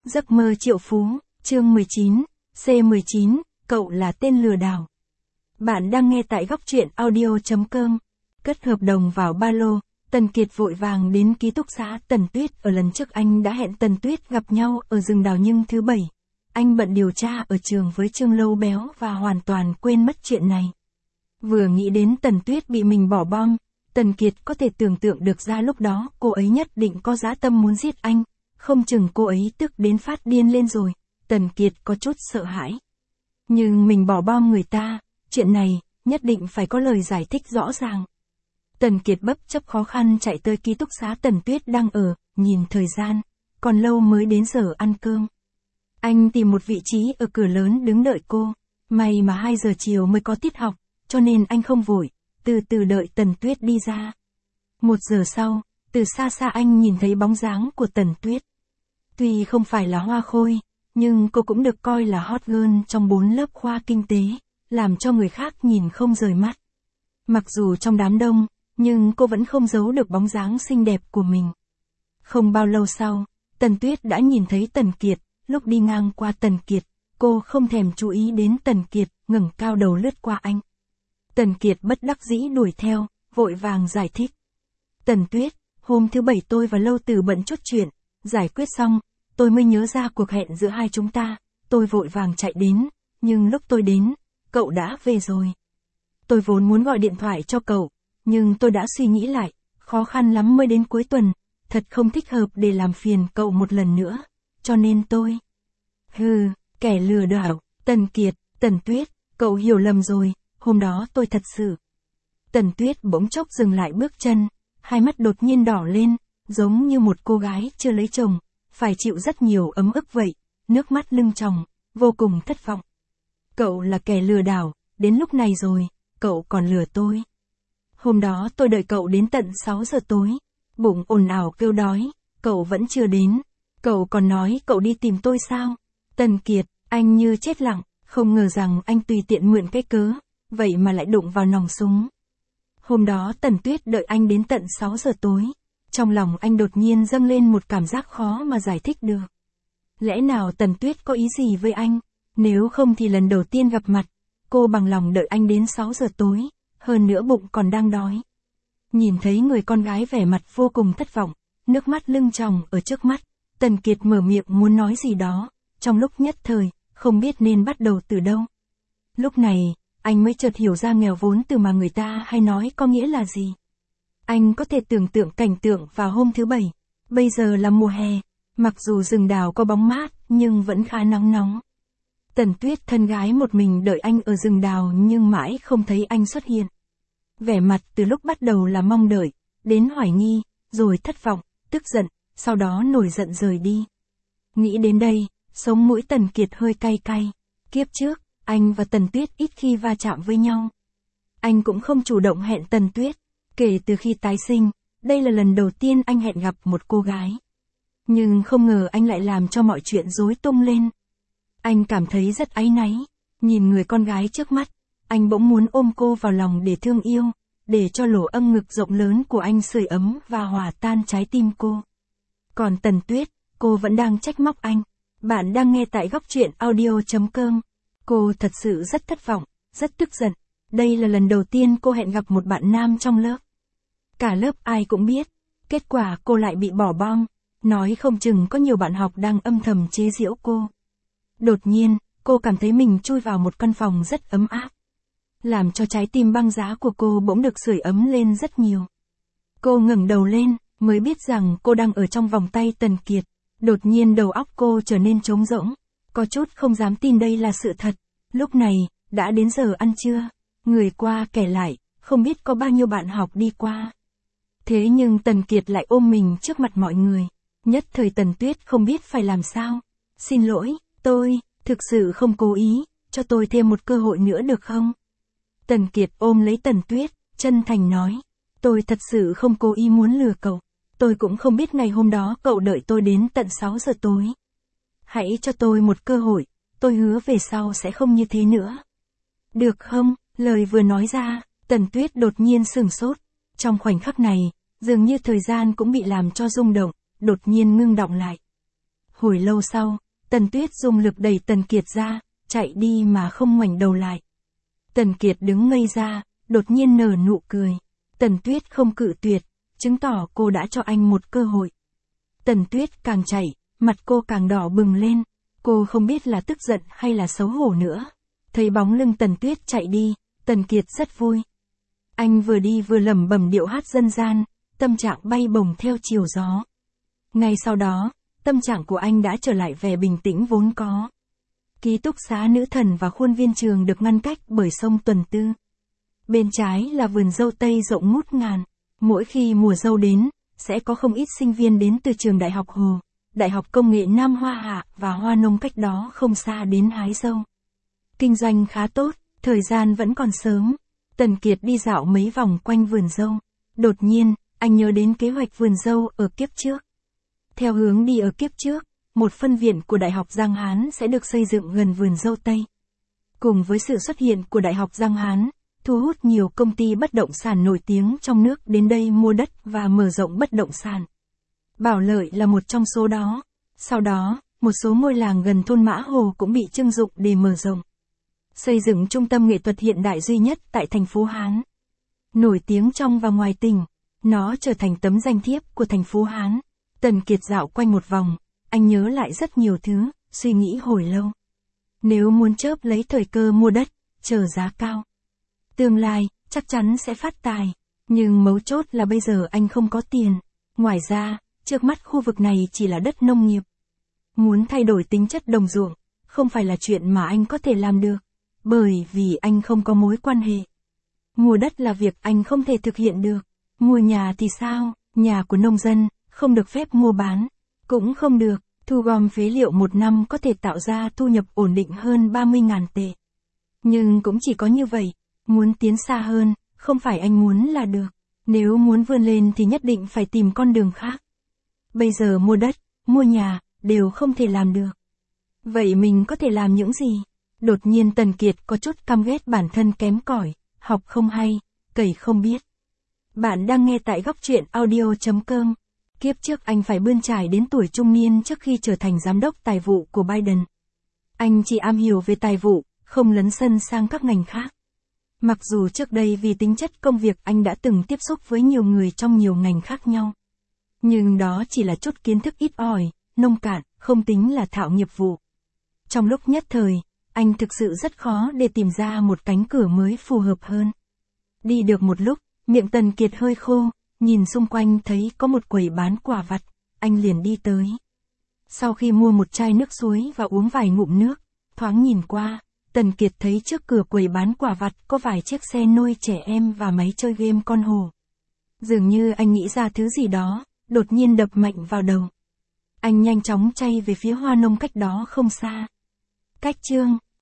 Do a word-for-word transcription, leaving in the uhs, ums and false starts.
Giấc mơ triệu phú, chương mười chín, C mười chín, cậu là tên lừa đảo. Bạn đang nghe tại góc truyện audio.com. Cất hợp đồng vào ba lô, Tần Kiệt vội vàng đến ký túc xá Tần Tuyết. Ở lần trước anh đã hẹn Tần Tuyết gặp nhau ở rừng đào, nhưng thứ bảy, anh bận điều tra ở trường với Trương Lâu Béo và hoàn toàn quên mất chuyện này. Vừa nghĩ đến Tần Tuyết bị mình bỏ bom, Tần Kiệt có thể tưởng tượng được ra lúc đó cô ấy nhất định có dã tâm muốn giết anh, không chừng cô ấy tức đến phát điên lên rồi. Tần Kiệt có chút sợ hãi. Nhưng mình bỏ bom người ta, chuyện này, nhất định phải có lời giải thích rõ ràng. Tần Kiệt bấp chấp khó khăn chạy tới ký túc xá Tần Tuyết đang ở, nhìn thời gian, còn lâu mới đến giờ ăn cơm. Anh tìm một vị trí ở cửa lớn đứng đợi cô, may mà hai giờ chiều mới có tiết học, cho nên anh không vội, từ từ đợi Tần Tuyết đi ra. Một giờ sau, từ xa xa anh nhìn thấy bóng dáng của Tần Tuyết. Tuy không phải là hoa khôi, nhưng cô cũng được coi là hot girl trong bốn lớp khoa kinh tế, làm cho người khác nhìn không rời mắt. Mặc dù trong đám đông, nhưng cô vẫn không giấu được bóng dáng xinh đẹp của mình. Không bao lâu sau, Tần Tuyết đã nhìn thấy Tần Kiệt, lúc đi ngang qua Tần Kiệt, cô không thèm chú ý đến Tần Kiệt, ngẩng cao đầu lướt qua anh. Tần Kiệt bất đắc dĩ đuổi theo, vội vàng giải thích. Tần Tuyết, hôm thứ bảy tôi và Lâu Tử bận chốt chuyện, giải quyết xong, tôi mới nhớ ra cuộc hẹn giữa hai chúng ta, tôi vội vàng chạy đến, nhưng lúc tôi đến, cậu đã về rồi. Tôi vốn muốn gọi điện thoại cho cậu, nhưng tôi đã suy nghĩ lại, khó khăn lắm mới đến cuối tuần, thật không thích hợp để làm phiền cậu một lần nữa, cho nên tôi... Hừ, kẻ lừa đảo, Tần Kiệt, Tần Tuyết, cậu hiểu lầm rồi, hôm đó tôi thật sự... Tần Tuyết bỗng chốc dừng lại bước chân, hai mắt đột nhiên đỏ lên, giống như một cô gái chưa lấy chồng, phải chịu rất nhiều ấm ức vậy, nước mắt lưng tròng, vô cùng thất vọng. Cậu là kẻ lừa đảo, đến lúc này rồi, cậu còn lừa tôi. Hôm đó tôi đợi cậu đến tận sáu giờ tối, bụng ồn ào kêu đói, cậu vẫn chưa đến, cậu còn nói cậu đi tìm tôi sao? Tần Kiệt, anh như chết lặng, không ngờ rằng anh tùy tiện mượn cái cớ, vậy mà lại đụng vào nòng súng. Hôm đó Tần Tuyết đợi anh đến tận sáu giờ tối, trong lòng anh đột nhiên dâng lên một cảm giác khó mà giải thích được. Lẽ nào Tần Tuyết có ý gì với anh? Nếu không thì lần đầu tiên gặp mặt, cô bằng lòng đợi anh đến sáu giờ tối, hơn nữa bụng còn đang đói. Nhìn thấy người con gái vẻ mặt vô cùng thất vọng, nước mắt lưng tròng ở trước mắt, Tần Kiệt mở miệng muốn nói gì đó, trong lúc nhất thời, không biết nên bắt đầu từ đâu. Lúc này, anh mới chợt hiểu ra nghèo vốn từ mà người ta hay nói có nghĩa là gì. Anh có thể tưởng tượng cảnh tượng vào hôm thứ bảy, bây giờ là mùa hè, mặc dù rừng đào có bóng mát nhưng vẫn khá nắng nóng. Tần Tuyết thân gái một mình đợi anh ở rừng đào nhưng mãi không thấy anh xuất hiện. Vẻ mặt từ lúc bắt đầu là mong đợi, đến hoài nghi, rồi thất vọng, tức giận, sau đó nổi giận rời đi. Nghĩ đến đây, sống mũi Tần Kiệt hơi cay cay. Kiếp trước, anh và Tần Tuyết ít khi va chạm với nhau. Anh cũng không chủ động hẹn Tần Tuyết. Kể từ khi tái sinh, đây là lần đầu tiên anh hẹn gặp một cô gái. Nhưng không ngờ anh lại làm cho mọi chuyện rối tung lên. Anh cảm thấy rất áy náy, nhìn người con gái trước mắt, anh bỗng muốn ôm cô vào lòng để thương yêu, để cho lỗ âm ngực rộng lớn của anh sưởi ấm và hòa tan trái tim cô. Còn Tần Tuyết, cô vẫn đang trách móc anh. Bạn đang nghe tại góc truyện audio.com. Cô thật sự rất thất vọng, rất tức giận. Đây là lần đầu tiên cô hẹn gặp một bạn nam trong lớp. Cả lớp ai cũng biết, kết quả cô lại bị bỏ bom, nói không chừng có nhiều bạn học đang âm thầm chế giễu cô. Đột nhiên, cô cảm thấy mình chui vào một căn phòng rất ấm áp, làm cho trái tim băng giá của cô bỗng được sưởi ấm lên rất nhiều. Cô ngẩng đầu lên, mới biết rằng cô đang ở trong vòng tay Tần Kiệt. Đột nhiên đầu óc cô trở nên trống rỗng, có chút không dám tin đây là sự thật. Lúc này, đã đến giờ ăn trưa, người qua kẻ lại, không biết có bao nhiêu bạn học đi qua. Thế nhưng Tần Kiệt lại ôm mình trước mặt mọi người. Nhất thời Tần Tuyết không biết phải làm sao. Xin lỗi, tôi, thực sự không cố ý, cho tôi thêm một cơ hội nữa được không? Tần Kiệt ôm lấy Tần Tuyết, chân thành nói. Tôi thật sự không cố ý muốn lừa cậu. Tôi cũng không biết ngày hôm đó cậu đợi tôi đến tận sáu giờ tối. Hãy cho tôi một cơ hội, tôi hứa về sau sẽ không như thế nữa. Được không? Lời vừa nói ra, Tần Tuyết đột nhiên sửng sốt. Trong khoảnh khắc này, dường như thời gian cũng bị làm cho rung động, đột nhiên ngưng đọng lại. Hồi lâu sau, Tần Tuyết dùng lực đẩy Tần Kiệt ra, chạy đi mà không ngoảnh đầu lại. Tần Kiệt đứng ngây ra, đột nhiên nở nụ cười. Tần Tuyết không cự tuyệt, chứng tỏ cô đã cho anh một cơ hội. Tần Tuyết càng chạy, mặt cô càng đỏ bừng lên. Cô không biết là tức giận hay là xấu hổ nữa. Thấy bóng lưng Tần Tuyết chạy đi, Tần Kiệt rất vui. Anh vừa đi vừa lẩm bẩm điệu hát dân gian, tâm trạng bay bổng theo chiều gió. Ngay sau đó, tâm trạng của anh đã trở lại vẻ bình tĩnh vốn có. Ký túc xá nữ thần và khuôn viên trường được ngăn cách bởi sông Tuần Tư. Bên trái là vườn dâu tây rộng ngút ngàn. Mỗi khi mùa dâu đến, sẽ có không ít sinh viên đến từ trường Đại học Hồ, Đại học Công nghệ Nam Hoa Hạ và Hoa Nông cách đó không xa đến hái dâu. Kinh doanh khá tốt, thời gian vẫn còn sớm. Tần Kiệt đi dạo mấy vòng quanh vườn dâu. Đột nhiên, anh nhớ đến kế hoạch vườn dâu ở kiếp trước. Theo hướng đi ở kiếp trước, một phân viện của Đại học Giang Hán sẽ được xây dựng gần vườn dâu Tây. Cùng với sự xuất hiện của Đại học Giang Hán, thu hút nhiều công ty bất động sản nổi tiếng trong nước đến đây mua đất và mở rộng bất động sản. Bảo Lợi là một trong số đó. Sau đó, một số ngôi làng gần thôn Mã Hồ cũng bị trưng dụng để mở rộng. Xây dựng trung tâm nghệ thuật hiện đại duy nhất tại thành phố Hán. Nổi tiếng trong và ngoài tỉnh, nó trở thành tấm danh thiếp của thành phố Hán. Tần Kiệt dạo quanh một vòng, anh nhớ lại rất nhiều thứ, suy nghĩ hồi lâu. Nếu muốn chớp lấy thời cơ mua đất, chờ giá cao, tương lai, chắc chắn sẽ phát tài. Nhưng mấu chốt là bây giờ anh không có tiền. Ngoài ra, trước mắt khu vực này chỉ là đất nông nghiệp. Muốn thay đổi tính chất đồng ruộng, không phải là chuyện mà anh có thể làm được. Bởi vì anh không có mối quan hệ. Mua đất là việc anh không thể thực hiện được. Mua nhà thì sao? Nhà của nông dân, không được phép mua bán. Cũng không được, thu gom phế liệu một năm có thể tạo ra thu nhập ổn định hơn ba mươi nghìn tệ. Nhưng cũng chỉ có như vậy. Muốn tiến xa hơn, không phải anh muốn là được. Nếu muốn vươn lên thì nhất định phải tìm con đường khác. Bây giờ mua đất, mua nhà, đều không thể làm được. Vậy mình có thể làm những gì? Đột nhiên Tần Kiệt có chút căm ghét bản thân kém cỏi, học không hay, cày không biết. Bạn đang nghe tại góc truyện audio chấm com. Kiếp trước anh phải bươn trải đến tuổi trung niên trước khi trở thành giám đốc tài vụ của Biden. Anh chỉ am hiểu về tài vụ, không lấn sân sang các ngành khác. Mặc dù trước đây vì tính chất công việc anh đã từng tiếp xúc với nhiều người trong nhiều ngành khác nhau. Nhưng đó chỉ là chút kiến thức ít ỏi, nông cạn, không tính là thạo nghiệp vụ. Trong lúc nhất thời, anh thực sự rất khó để tìm ra một cánh cửa mới phù hợp hơn. Đi được một lúc, miệng Tần Kiệt hơi khô, nhìn xung quanh thấy có một quầy bán quả vặt, anh liền đi tới. Sau khi mua một chai nước suối và uống vài ngụm nước, thoáng nhìn qua, Tần Kiệt thấy trước cửa quầy bán quả vặt có vài chiếc xe nôi trẻ em và máy chơi game con hổ. Dường như anh nghĩ ra thứ gì đó, đột nhiên đập mạnh vào đầu. Anh nhanh chóng chay về phía Hoa Nông cách đó không xa. Cách chương